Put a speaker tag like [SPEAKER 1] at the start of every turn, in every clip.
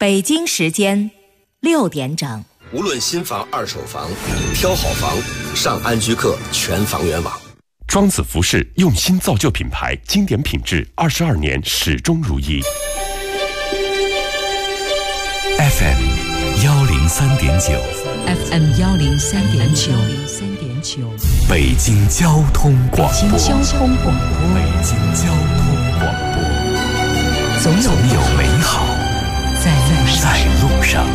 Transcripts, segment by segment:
[SPEAKER 1] 北京时间6点整。
[SPEAKER 2] 无论新房、二手房，挑好房，上安居客全房源网。
[SPEAKER 3] 庄子服饰用心造就品牌，经典品质，22年始终如一。
[SPEAKER 4] FM 103.9
[SPEAKER 5] FM 103.9
[SPEAKER 4] 北京交通广播。
[SPEAKER 5] 北京交通广播。
[SPEAKER 4] 北京交通广播。总有美好在路上。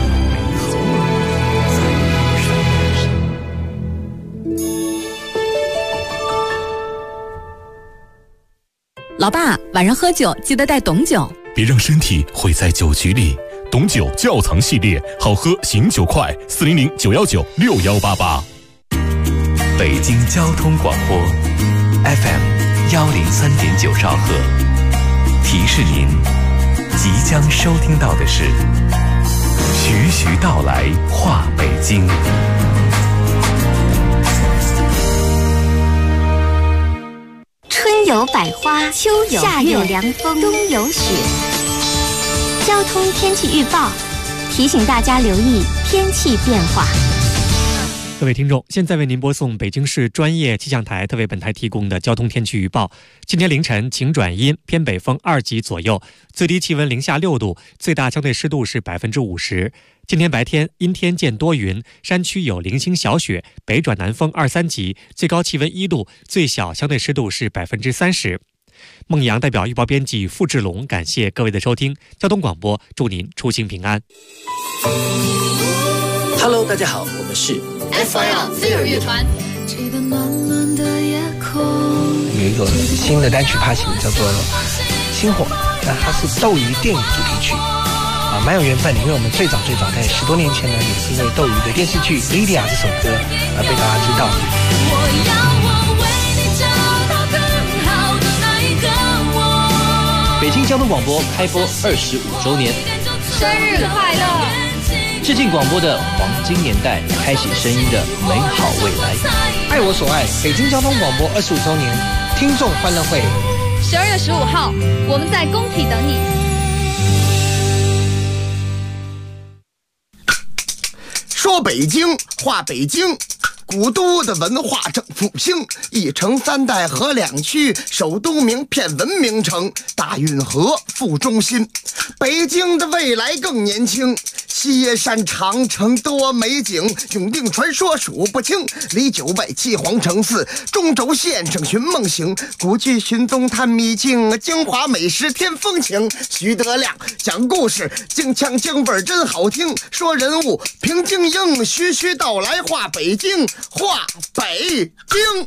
[SPEAKER 6] 老爸，晚上喝酒记得带董酒，
[SPEAKER 4] 别让身体毁在酒局里。董酒窖藏系列，好喝醒酒快，400-919-6188。北京交通广播 FM 103.9兆赫，提示您即将收听到的是徐徐道来话北京。
[SPEAKER 7] 春有百花，秋有夏有凉风，冬有雪。交通天气预报提醒大家留意天气变化。
[SPEAKER 8] 各位听众，现在为您播送北京市专业气象台特为本台提供的交通天气预报。今天凌晨晴转阴，偏北风2级左右，最低气温零下6度，最大相对湿度是50%。今天白天阴天见多云，山区有零星小雪，北转南风2、3级，最高气温1度，最小相对湿度是30%。孟阳代表预报编辑付志龙感谢各位的收听，交通广播祝您出行平安。
[SPEAKER 9] Hello， 大家好，我们是
[SPEAKER 10] SYL 自由乐团。
[SPEAKER 11] 有一个新的单曲发行，叫做《星火》，那它是斗鱼电影主题曲啊，蛮有缘分的，因为我们最早在10多年前呢，也是因为斗鱼的电视剧《莉莉娅》这首歌而被大家知道。
[SPEAKER 9] 北京交通广播开播25周年，
[SPEAKER 10] 生日快乐！
[SPEAKER 9] 致敬广播的黄金年代，开启声音的美好未来。
[SPEAKER 11] 爱我所爱，北京交通广播25周年听众欢乐会
[SPEAKER 10] ，12月15号，我们在工体等你。
[SPEAKER 12] 说北京，话北京。古都的文化正复兴，一城3代河2区，首都名片文明城，大运河副中心。北京的未来更年轻，西耶山长城多美景，永定传说数不清，离9外7皇城4，中轴线上寻梦行，古迹寻踪探秘境，京华美食添风情。徐德亮讲故事，京腔京味真好听，说人物评京英，徐徐道来话北京，话北京。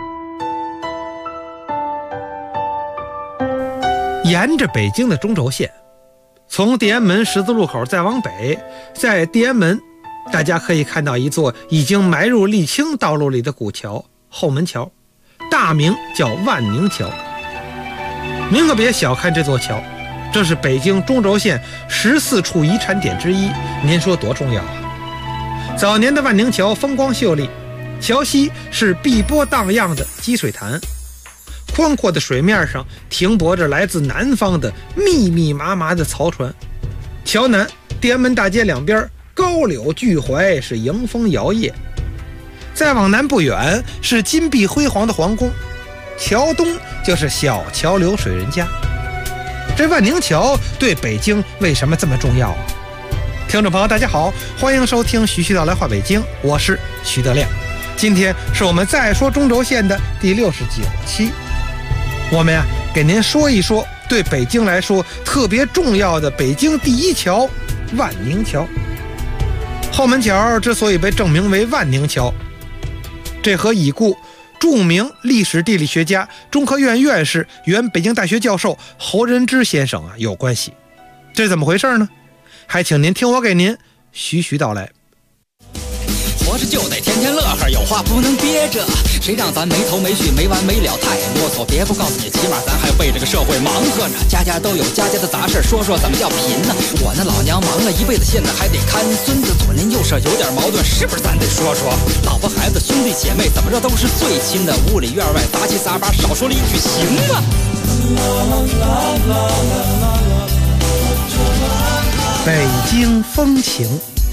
[SPEAKER 11] 沿着北京的中轴线，从地安门十字路口再往北，在地安门大家可以看到一座已经埋入沥青道路里的古桥——后门桥，大名叫万宁桥。您可别小看这座桥，这是北京中轴线14处遗产点之一，您说多重要啊！早年的万宁桥风光秀丽，桥西是碧波荡漾的积水潭，宽阔的水面上停泊着来自南方的密密麻麻的漕船。桥南地安门大街两边高柳巨槐，是迎风摇曳。再往南不远是金碧辉煌的皇宫，桥东就是小桥流水人家。这万宁桥对北京为什么这么重要啊？听众朋友大家好，欢迎收听徐徐道来话北京，我是徐德亮。今天是我们再说中轴线的第69期，我们给您说一说对北京来说特别重要的北京第一桥万宁桥。后门桥之所以被正名为万宁桥，这和已故著名历史地理学家、中科院院士、原北京大学教授侯仁之先生有关系。这是怎么回事呢？还请您听我给您徐徐道来。
[SPEAKER 13] 活着就得天天乐呵，有话不能憋着，谁让咱没头没绪没完没了太啰嗦，别不告诉你，起码咱还为这个社会忙活着，家家都有家家的杂事，说说怎么叫贫呢？我那老娘忙了一辈子，现在还得看孙子，左邻右舍有点矛盾，是不是咱得说说？老婆孩子兄弟姐妹怎么着都是最亲的，屋里院外杂七杂八，少说了一句行吗？
[SPEAKER 11] 北京风情。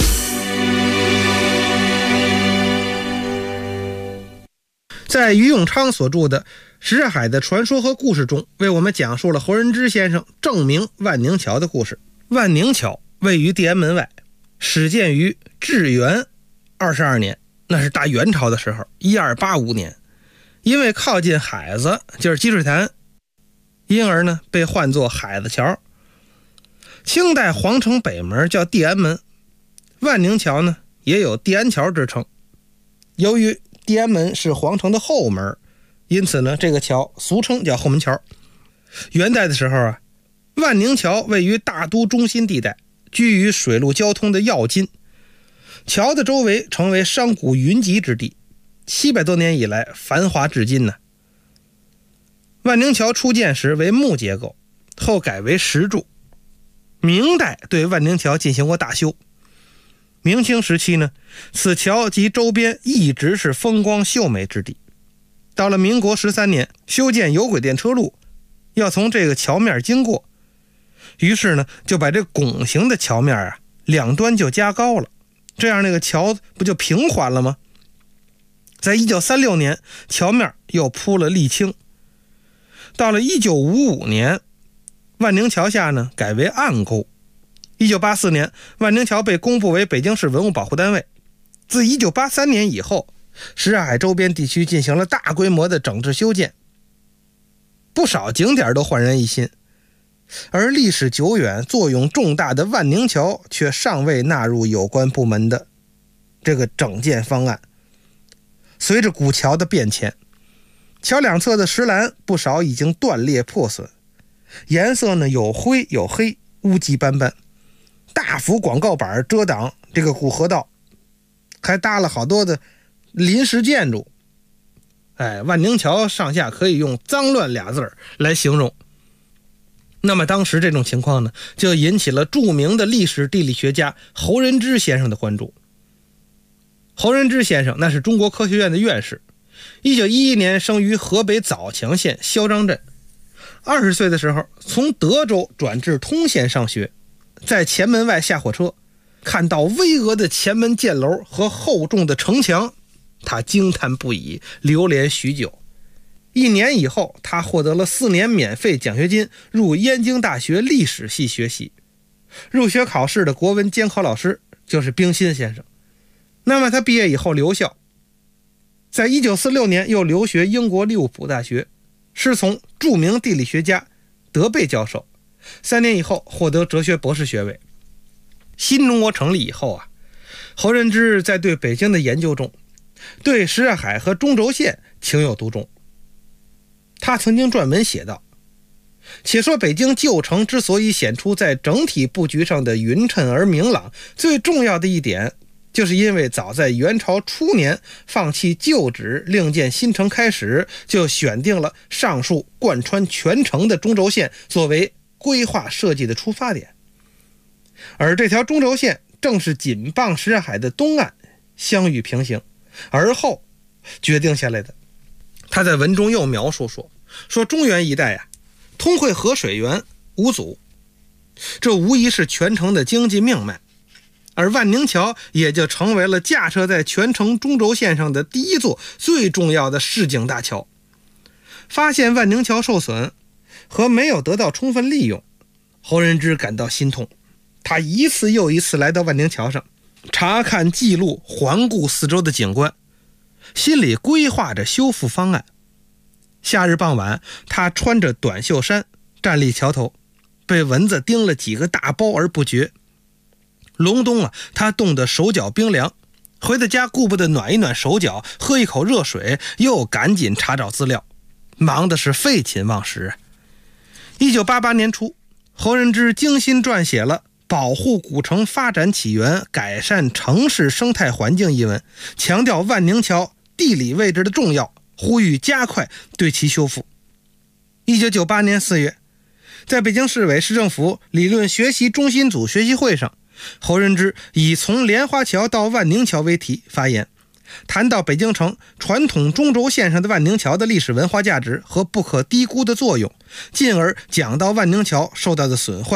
[SPEAKER 11] 在于永昌所著的《什海的传说和故事》中，为我们讲述了侯仁之先生证明万宁桥的故事。万宁桥位于地安门外，始建于至元22年，那是大元朝的时候，1285年。因为靠近海子，就是积水潭，因而呢被唤作海子桥。清代皇城北门叫地安门，万宁桥呢也有地安桥之称。由于地安门是皇城的后门，因此呢这个桥俗称叫后门桥。元代的时候啊，万宁桥位于大都中心地带，居于水陆交通的要津，桥的周围成为商贾云集之地，700多年以来繁华至今呢。万宁桥初建时为木结构，后改为石柱。明代对万宁桥进行过大修。明清时期呢，此桥及周边一直是风光秀美之地。到了民国13年，修建有轨电车路，要从这个桥面经过，于是呢就把这拱形的桥面啊两端就加高了，这样那个桥不就平缓了吗？在1936年，桥面又铺了沥青。到了1955年，万宁桥下呢改为暗沟。1984年，万宁桥被公布为北京市文物保护单位。自1983年以后，什刹海周边地区进行了大规模的整治修建，不少景点都焕然一新。而历史久远、作用重大的万宁桥却尚未纳入有关部门的这个整建方案。随着古桥的变迁，桥两侧的石栏不少已经断裂破损，颜色呢有灰有黑，污迹斑斑。大幅广告板遮挡这个古河道，还搭了好多的临时建筑。万宁桥上下可以用脏乱俩字来形容。那么当时这种情况呢，就引起了著名的历史地理学家侯仁之先生的关注。侯仁之先生那是中国科学院的院士，1911年生于河北枣强县萧张镇。20岁的时候从德州转至通县上学，在前门外下火车，看到巍峨的前门箭楼和厚重的城墙，他惊叹不已，流连许久。1年以后，他获得了4年免费奖学金，入燕京大学历史系学习。入学考试的国文监考老师就是冰心先生。那么他毕业以后留校，在1946年又留学英国利物浦大学，师从著名地理学家德贝教授。3年以后获得哲学博士学位。新中国成立以后啊，侯仁之在对北京的研究中，对什刹海和中轴线情有独钟。他曾经专门写道：且说北京旧城之所以显出在整体布局上的匀称而明朗，最重要的一点就是因为早在元朝初年放弃旧址另建新城开始，就选定了上述贯穿全城的中轴线作为规划设计的出发点。而这条中轴线正是紧傍什刹海的东岸，相与平行，而后决定下来的。他在文中又描述说中原一带啊，通汇河水源无阻，这无疑是全城的经济命脉。而万宁桥也就成为了架设在全城中轴线上的第一座最重要的市井大桥。发现万宁桥受损和没有得到充分利用，侯仁之感到心痛。他一次又一次来到万宁桥上，查看记录，环顾四周的景观，心里规划着修复方案。夏日傍晚，他穿着短袖衫站立桥头，被蚊子叮了几个大包而不觉。隆冬啊，他冻得手脚冰凉，回到家顾不得暖一暖手脚，喝一口热水，又赶紧查找资料，忙的是废寝忘食。1988年初，侯仁之精心撰写了《保护古城发展起源，改善城市生态环境》一文，强调万宁桥地理位置的重要，呼吁加快对其修复。1998年4月，在北京市委市政府理论学习中心组学习会上，侯仁之以从莲花桥到万宁桥为题发言，谈到北京城传统中轴线上的万宁桥的历史文化价值和不可低估的作用，进而讲到万宁桥受到的损坏，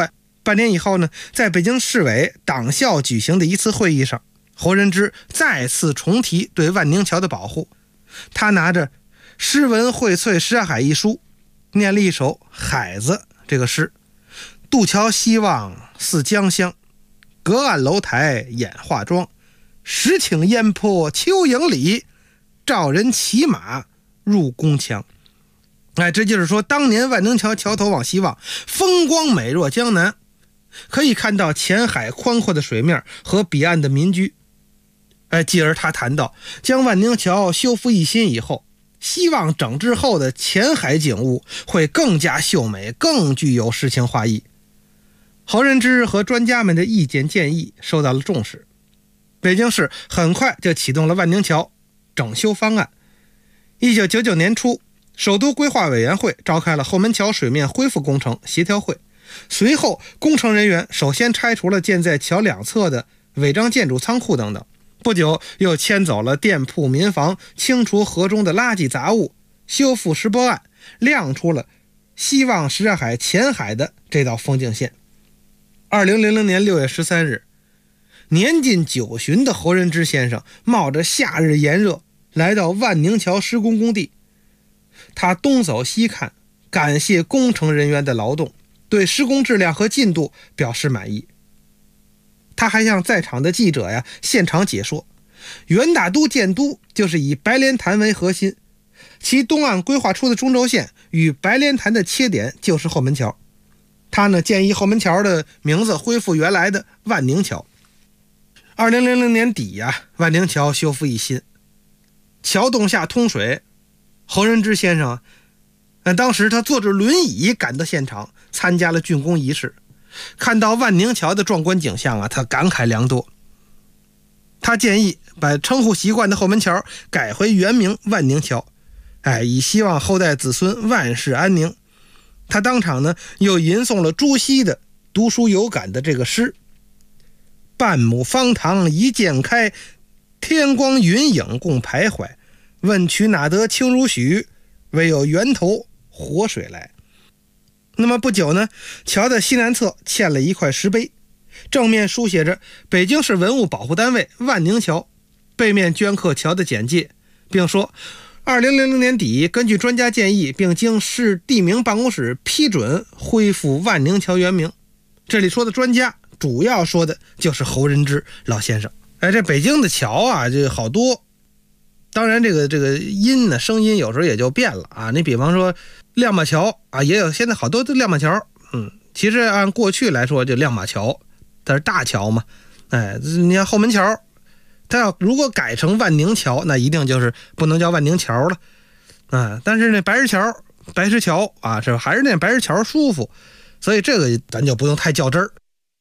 [SPEAKER 11] 半年以后呢，在北京市委党校举行的一次会议上，侯仁之再次重提对万宁桥的保护。他拿着诗文荟萃什刹海一书，念了一首海子这个诗：渡桥西望似江乡，隔岸楼台掩化妆，石顷烟波秋影里，照人骑马入宫墙。这就是说当年万宁桥桥头往西望，风光美若江南，可以看到前海宽阔的水面和彼岸的民居。继而他谈到将万宁桥修复一新以后，希望整治后的前海景物会更加秀美，更具有诗情画意。侯仁之和专家们的意见建议受到了重视，北京市很快就启动了万宁桥整修方案。1999年初，首都规划委员会召开了后门桥水面恢复工程协调会，随后工程人员首先拆除了建在桥两侧的违章建筑仓库等等，不久又迁走了店铺民房，清除河中的垃圾杂物，修复石泊岸，亮出了西望什刹海前海的这道风景线。2000年6月13日，年近90旬的侯仁之先生冒着夏日炎热来到万宁桥施工工地，他东走西看，感谢工程人员的劳动，对施工质量和进度表示满意。他还向在场的记者现场解说，元大都建都就是以白莲潭为核心，其东岸规划出的中轴线与白莲潭的切点就是后门桥。他呢建议后门桥的名字恢复原来的万宁桥。2000年底万宁桥修复一新，桥洞下通水。侯仁之先生当时他坐着轮椅赶到现场，参加了竣工仪式，看到万宁桥的壮观景象他感慨良多。他建议把称呼习惯的后门桥改回原名万宁桥，以希望后代子孙万事安宁。他当场呢又吟诵了朱熹的读书有感的这个诗：半亩方塘一鉴开，天光云影共徘徊，问渠哪得清如许，唯有源头活水来。那么不久呢，桥的西南侧嵌了一块石碑，正面书写着北京市文物保护单位万宁桥，背面镌刻桥的简介，并说2000年底根据专家建议，并经市地名办公室批准，恢复万宁桥原名。这里说的专家主要说的就是侯仁之老先生。这北京的桥这好多，当然这个音呢，声音有时候也就变了你比方说亮马桥也有现在好多的亮马桥，其实按过去来说就亮马桥，它是大桥嘛。你看后门桥，它要如果改成万宁桥，那一定就是不能叫万宁桥了但是那白石桥这还是那白石桥舒服，所以这个咱就不用太较真儿。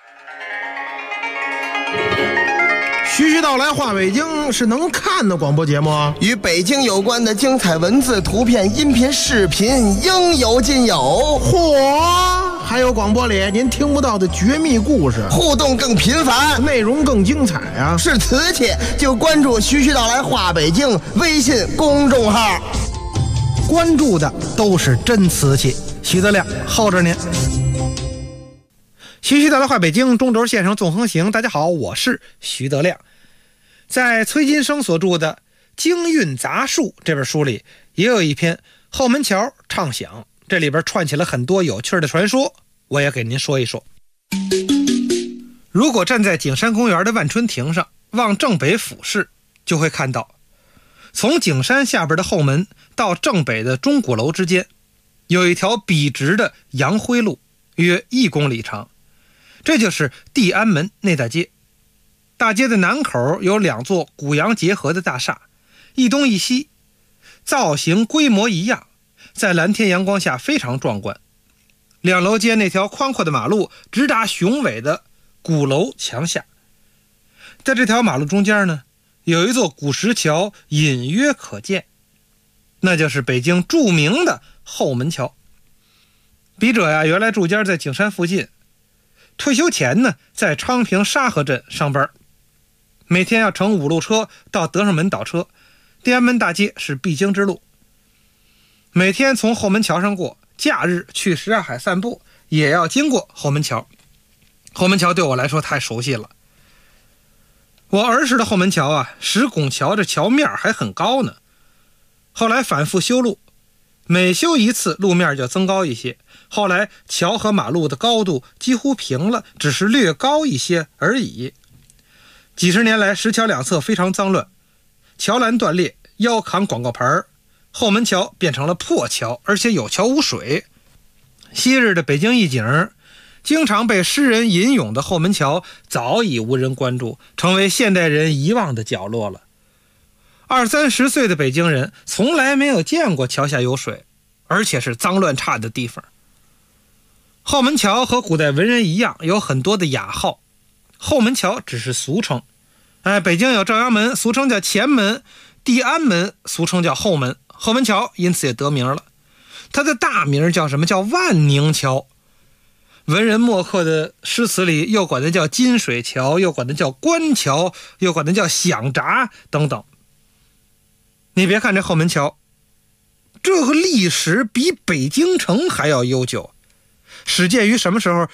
[SPEAKER 14] 徐徐道来话北京是能看的广播节目
[SPEAKER 12] 与北京有关的精彩文字、图片、音频、视频应有尽有。
[SPEAKER 14] 嚯，还有广播里您听不到的绝密故事，
[SPEAKER 12] 互动更频繁，
[SPEAKER 14] 内容更精彩
[SPEAKER 12] 是瓷器就关注徐徐道来话北京微信公众号，
[SPEAKER 11] 关注的都是真瓷器。徐德亮候着您。徐徐道来话北京，中轴线上纵横行。大家好，我是徐德亮。在崔金生所著的《京韵杂述》这本书里，也有一篇后门桥畅想，这里边串起了很多有趣的传说，我也给您说一说。如果站在景山公园的万春亭上往正北俯视，就会看到从景山下边的后门到正北的钟鼓楼之间有一条笔直的洋灰路，约1公里长，这就是地安门内大街。大街的南口有2座古洋结合的大厦，一东一西，造型规模一样，在蓝天阳光下非常壮观。2楼间那条宽阔的马路直达雄伟的鼓楼墙下。在这条马路中间呢，有一座古石桥隐约可见，那就是北京著名的后门桥。笔者原来住家在景山附近，退休前呢在昌平沙河镇上班，每天要乘5路车到德胜门倒车，地安门大街是必经之路。每天从后门桥上过，假日去什刹海散步也要经过后门桥。 后门桥对我来说太熟悉了。我儿时的后门桥啊，石拱桥这桥面还很高呢，后来反复修路，每修一次路面就增高一些，后来桥和马路的高度几乎平了，只是略高一些而已。几十年来，石桥两侧非常脏乱，桥栏断裂，腰扛广告牌，后门桥变成了破桥，而且有桥无水。昔日的北京一景，经常被诗人吟咏的后门桥早已无人关注，成为现代人遗忘的角落了。20-30岁的北京人从来没有见过桥下有水，而且是脏乱差的地方。后门桥和古代文人一样，有很多的雅号，后门桥只是俗称。北京有朝阳门，俗称叫前门；地安门，俗称叫后门。后门桥因此也得名了。它的大名叫什么？叫万宁桥。文人墨客的诗词里又管它叫金水桥，又管它叫官桥，又管它叫响闸等等。你别看这后门桥，这个历史比北京城还要悠久，始建于什么时候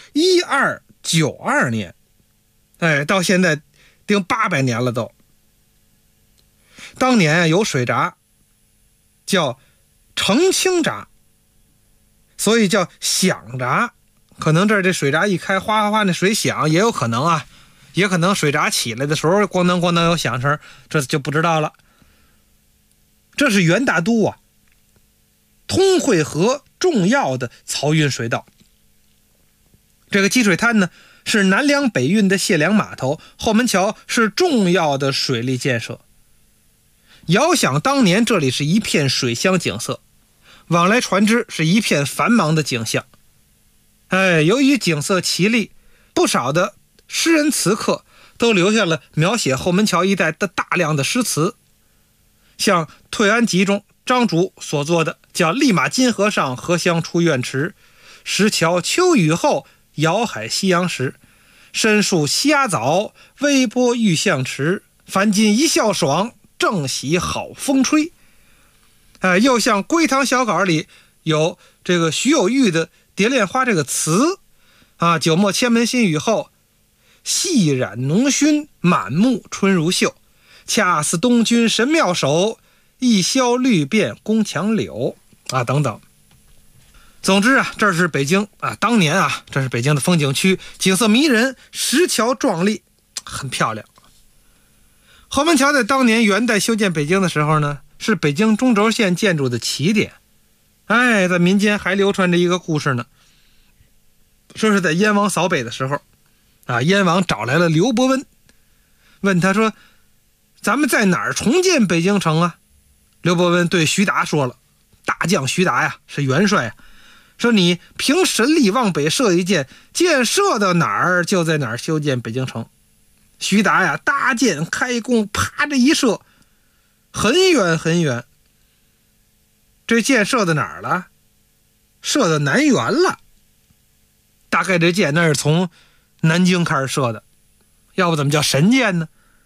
[SPEAKER 11] ？1292年，到现在定800年了都。当年有水闸叫澄清闸，所以叫响闸。可能这水闸一开，哗哗哗那水响，也有可能啊，也可能水闸起来的时候咣当咣当有响声，这就不知道了。这是元大都啊，通惠河重要的漕运水道。这个积水滩呢，是南粮北运的卸粮码头，后门桥是重要的水利建设。遥想当年，这里是一片水乡景色，往来船只是一片繁忙的景象。由于景色奇丽，不少的诗人词客都留下了描写后门桥一带的大量的诗词。像《退安集》中张竺所作的叫立马金河上，荷香出院池，石桥秋雨后，遥海夕阳时，深树虾枣，微波玉象池，凡今一笑爽，正喜好风吹。又像《归堂小稿》里有这个徐有玉的《蝶恋花》这个词九末千门新雨后，细染浓熏，满目春如绣，恰似东君神妙手，一宵绿遍宫墙柳等等。总之这是北京当年这是北京的风景区，景色迷人，石桥壮丽，很漂亮。后门桥在当年元代修建北京的时候呢，是北京中轴线建筑的起点。在民间还流传着一个故事呢，说是在燕王扫北的时候燕王找来了刘伯温，问他说，咱们在哪儿重建北京城啊？刘伯温对徐达说了，大将徐达呀，是元帅说你凭神力往北射一箭，箭射到哪儿就在哪儿修建北京城。徐达呀，搭箭开弓，啪这一射，很远很远。这箭射到哪儿了？射到南园了。大概这箭那是从南京开始射的，要不怎么叫神箭呢？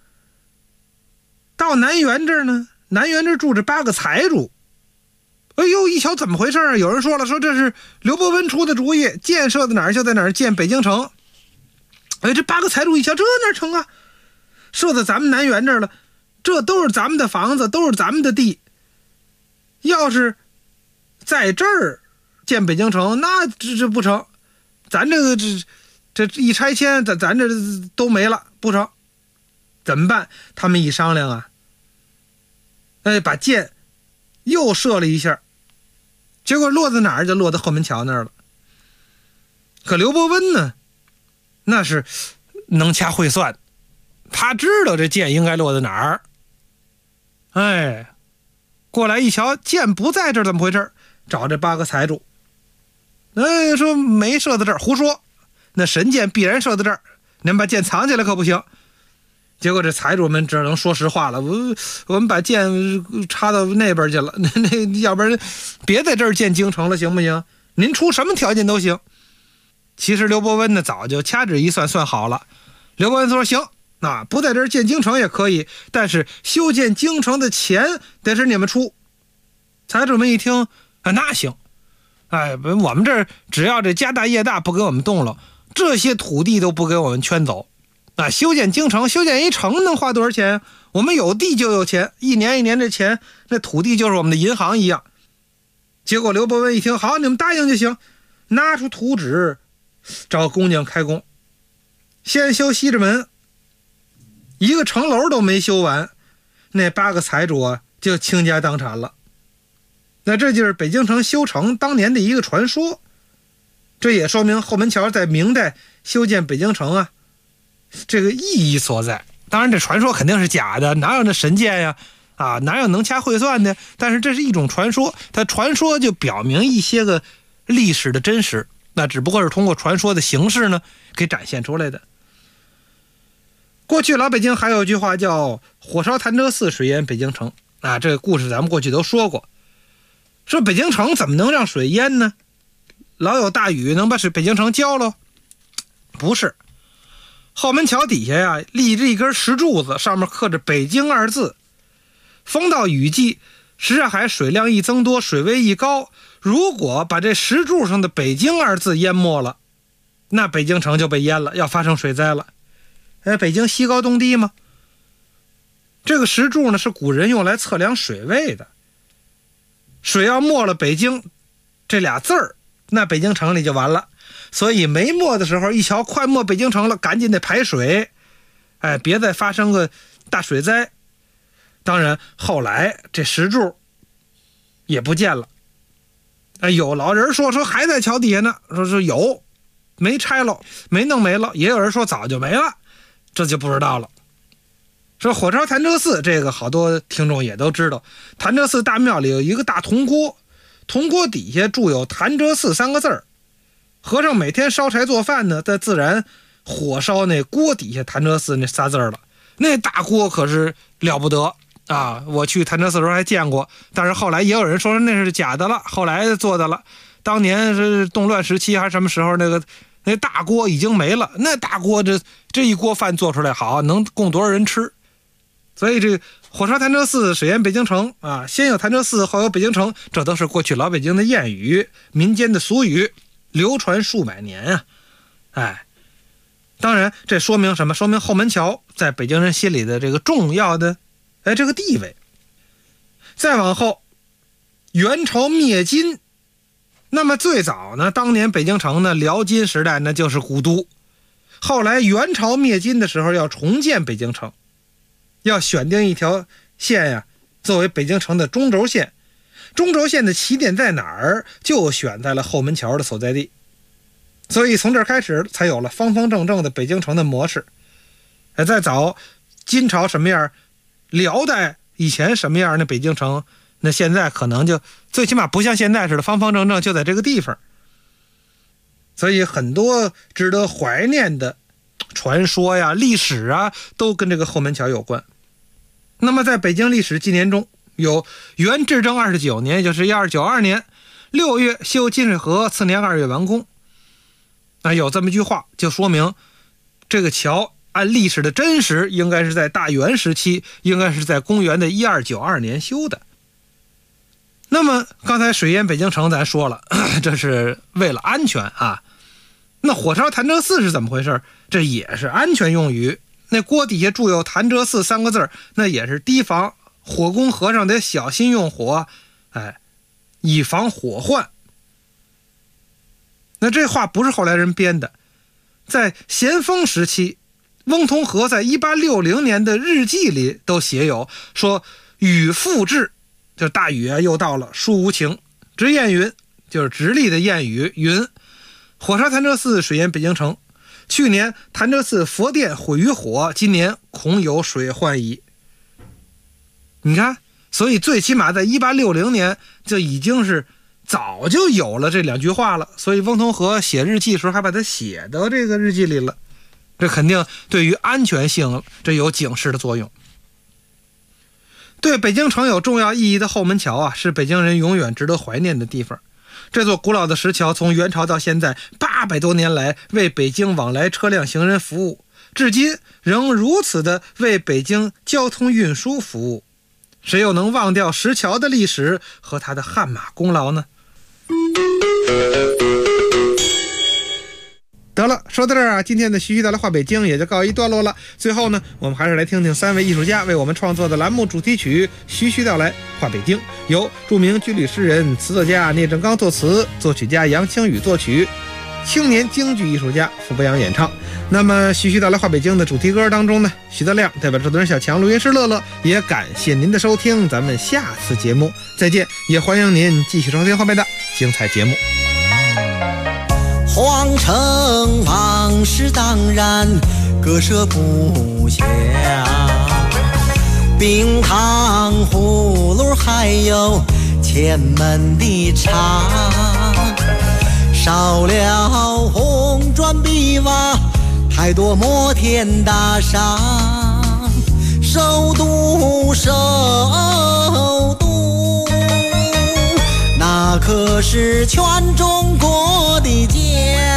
[SPEAKER 11] 到南园这儿呢，南园这住着8个财主。一瞧怎么回事？有人说了，说这是刘伯温出的主意，箭射到哪儿就在哪儿建北京城。这8个财主一瞧，这哪成啊？射到咱们南园这儿了，这都是咱们的房子，都是咱们的地。要是在这儿建北京城，那这不成，咱这个这一拆迁，咱这都没了，不成。怎么办？他们一商量把箭又射了一下，结果落在哪儿？就落到后门桥那儿了。可刘伯温呢，那是能掐会算，他知道这箭应该落在哪儿。过来一瞧，箭不在这儿，怎么回事？找这8个财主，说没射到这儿，胡说，那神箭必然射到这儿，你们把箭藏起来可不行。结果这财主们只能说实话了，我们把箭插到那边去了，要不然别在这儿建京城了，行不行？您出什么条件都行。其实刘伯温呢，早就掐指一算，算好了。刘伯温说行，不在这儿建京城也可以，但是修建京城的钱得是你们出。财主们一听那行，我们这儿只要这家大业大，不给我们动了， 这些土地都不给我们圈走啊！修建京城，修建一城能花多少钱？我们有地就有钱，一年一年这钱，那土地就是我们的银行一样。结果刘伯温一听，好，你们答应就行，拿出图纸找工匠开工。先修西直门，一个城楼都没修完，那8个财主啊就倾家荡产了。那这就是北京城修城当年的一个传说，这也说明后门桥在明代修建北京城啊这个意义所在。当然这传说肯定是假的，哪有那神剑呀啊，哪有能掐会算的？但是这是一种传说，它传说就表明一些个历史的真实，那只不过是通过传说的形式呢给展现出来的。过去老北京还有一句话叫火烧潭柘寺，水淹北京城啊，这个故事咱们过去都说过。说北京城怎么能让水淹呢？老有大雨能把北京城浇了？不是，后门桥底下呀立着一根石柱子，上面刻着北京2字。逢到雨季，什刹海水量一增多，水位一高，如果把这石柱上的北京2字淹没了，那北京城就被淹了，要发生水灾了。北京西高东低吗？这个石柱呢是古人用来测量水位的，水要没了北京这俩字儿，那北京城里就完了。所以没没的时候一瞧快没北京城了，赶紧得排水，别再发生个大水灾。当然后来这石柱也不见了，有老人说还在桥底下呢，说有没拆了没弄没了，也有人说早就没了，这就不知道了。说火烧潭柘寺，这个好多听众也都知道，潭柘寺大庙里有一个大铜锅，铜锅底下铸有潭柘寺3个字儿。和尚每天烧柴做饭呢，那自然火烧那锅底下潭柘寺那仨字儿了。那大锅可是了不得啊！我去潭柘寺的时候还见过，但是后来也有人说那是假的了，后来做的了。当年是动乱时期还是什么时候，那大锅已经没了，那大锅这一锅饭做出来好，能供多少人吃？所以这火烧潭柘寺，水淹北京城啊，先有潭柘寺，后有北京城，这都是过去老北京的谚语，民间的俗语，流传数百年啊。当然这说明什么？说明后门桥在北京人心里的这个重要的这个地位。再往后，元朝灭金，那么最早呢，当年北京城呢，辽金时代那就是古都。后来元朝灭金的时候要重建北京城，要选定一条线呀，作为北京城的中轴线。中轴线的起点在哪儿？就选在了后门桥的所在地。所以从这儿开始才有了方方正正的北京城的模式。再早金朝什么样，辽代以前什么样，那北京城那现在可能就最起码不像现在似的方方正正就在这个地方。所以很多值得怀念的传说呀、历史啊，都跟这个后门桥有关。那么在北京历史纪年中，有元至正29年，也就是1292年6月修金水河，次年2月完工。有这么一句话，就说明这个桥按历史的真实，应该是在大元时期，应该是在公元的1292年修的。那么刚才水淹北京城咱说了，这是为了安全啊。那火烧潭柘寺是怎么回事？这也是安全用语。那锅底下铸有潭柘寺3个字，那也是提防火工和尚得小心用火，以防火患。那这话不是后来人编的，在咸丰时期，翁同龢在1860年的日记里都写有，说雨复至，就大雨啊又到了，殊无情。直谚云，就是直隶的谚语，云火烧潭柘寺，水淹北京城。去年潭柘寺佛殿毁于火，今年恐有水患矣。你看，所以最起码在1860年就已经是早就有了这2句话了。所以翁同龢写日记的时候还把它写到这个日记里了，这肯定对于安全性这有警示的作用。对北京城有重要意义的后门桥啊，是北京人永远值得怀念的地方。这座古老的石桥从元朝到现在800多年来，为北京往来车辆行人服务，至今仍如此的为北京交通运输服务。谁又能忘掉石桥的历史和它的汗马功劳呢？ 得了，说到这儿啊，今天的徐徐带来话北京也就告一段落了。最后呢，我们还是来听听3位艺术家为我们创作的栏目主题曲《徐徐道来话北京》，由著名军旅诗人、词作家聂政刚作词，作曲家杨清宇作曲，青年京剧艺术家傅博阳演唱。那么徐徐道来话北京的主题歌当中呢，徐德亮代表制作人小强、录音师乐乐，也感谢您的收听，咱们下次节目再见，也欢迎您继续收听后面的精彩节目。
[SPEAKER 15] 皇城往事当然割舍不下，冰糖葫芦还有前门的茶，少了红砖碧瓦，太多摩天大厦，首都那可是全中国的家。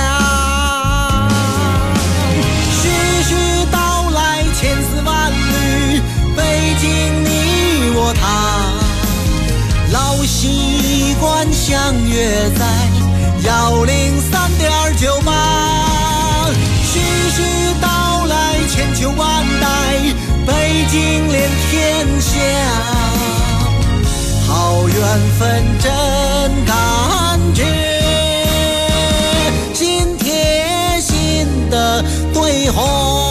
[SPEAKER 15] 徐徐道来千丝万缕，北京你我他，老习惯相约在103.98。徐徐道来千秋万代，北京连天下，好缘分真感觉，心贴心的对话。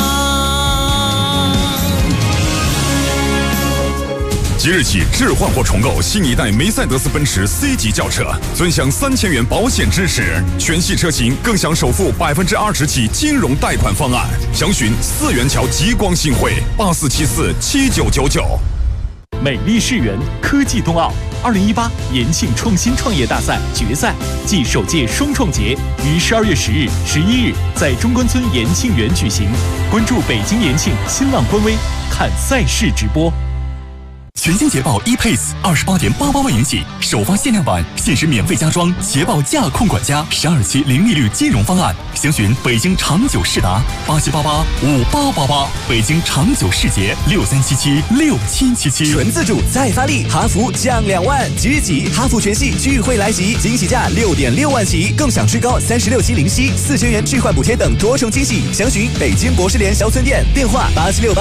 [SPEAKER 16] 即日起，置换或重购新一代梅赛德斯奔驰 C 级轿车，尊享3000元保险支持，全系车型更享首付20%起金融贷款方案。详询4元桥极光新汇84747999。
[SPEAKER 17] 美丽世园科技冬奥2018延庆创新创业大赛决赛暨首届双创节于12月10日、11日在中关村延庆园举行。关注北京延庆新浪官微，看赛事直播。
[SPEAKER 18] 全新捷豹 ePace28.88万元起，首发限量版，限时免费加装捷豹驾控管家12期零利率金融方案。详询北京长久世达87885888，北京长久世捷63776777。
[SPEAKER 19] 纯自主再发力，哈弗降2万，即日起哈弗全系聚会来袭，惊喜价6.6万起，更享最高36期零息、4000元置换补贴等多重惊喜。详询北京博士联小村店，电话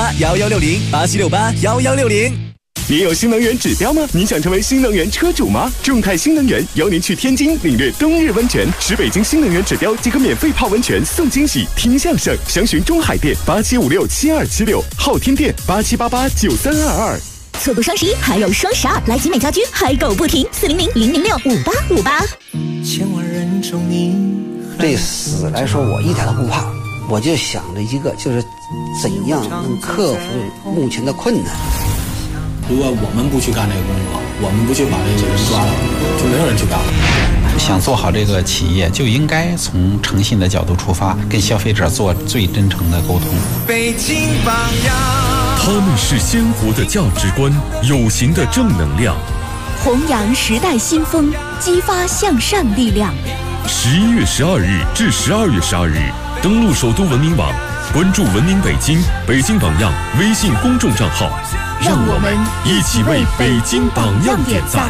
[SPEAKER 19] 87681160，87681160。
[SPEAKER 20] 你有新能源指标吗？你想成为新能源车主吗？众泰新能源邀您去天津领略冬日温泉，使北京新能源指标即可免费泡温泉送惊喜，听相声。详询中海店87567276，昊天店87889322。
[SPEAKER 21] 错过双11还有双12，来集美家居嗨购不停，400-006-5858。
[SPEAKER 22] 千万人中你。对死来说，我一点都不怕，我就想着一个，就是怎样能克服目前的困难。
[SPEAKER 23] 如果我们不去干这个工作，我们不去把这个人抓了，就没有人去干了。
[SPEAKER 24] 想做好这个企业，就应该从诚信的角度出发，跟消费者做最真诚的沟通。
[SPEAKER 25] 北京榜样，
[SPEAKER 3] 他们是鲜活的价值观，有形的正能量，
[SPEAKER 21] 弘扬时代新风，激发向善力量。
[SPEAKER 3] 11月12日至12月12日，登录首都文明网，关注文明北京、北京榜样微信公众账号，让我们一起为北京榜样点赞。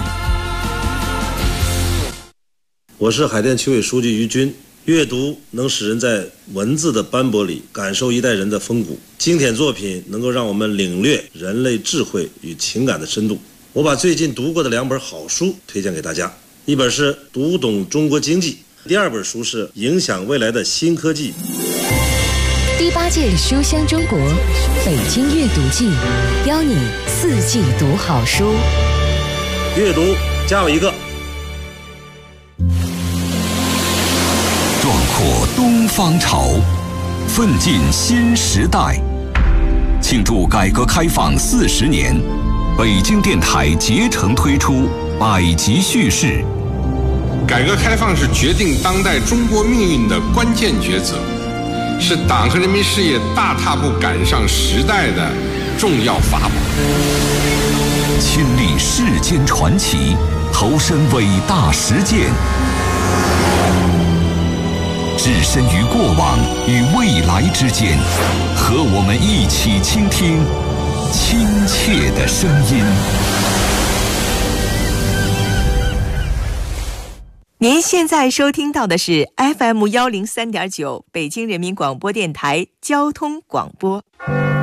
[SPEAKER 26] 我是海淀区委书记于军。阅读能使人在文字的斑驳里感受一代人的风骨，经典作品能够让我们领略人类智慧与情感的深度。我把最近读过的2本好书推荐给大家，一本是《读懂中国经济》，第2本书是《影响未来的新科技》。
[SPEAKER 5] 第8届书香中国北京阅读季，邀你4季读好书。
[SPEAKER 26] 阅读加我一个。
[SPEAKER 18] 壮阔东方潮，奋进新时代。庆祝改革开放40年，北京电台竭诚推出百集叙事。
[SPEAKER 27] 改革开放是决定当代中国命运的关键抉择，是党和人民事业大踏步赶上时代的重要法宝。
[SPEAKER 18] 亲历世间传奇，投身伟大实践，置身于过往与未来之间，和我们一起倾听亲切的声音。
[SPEAKER 1] 您现在收听到的是 FM103.9 北京人民广播电台交通广播。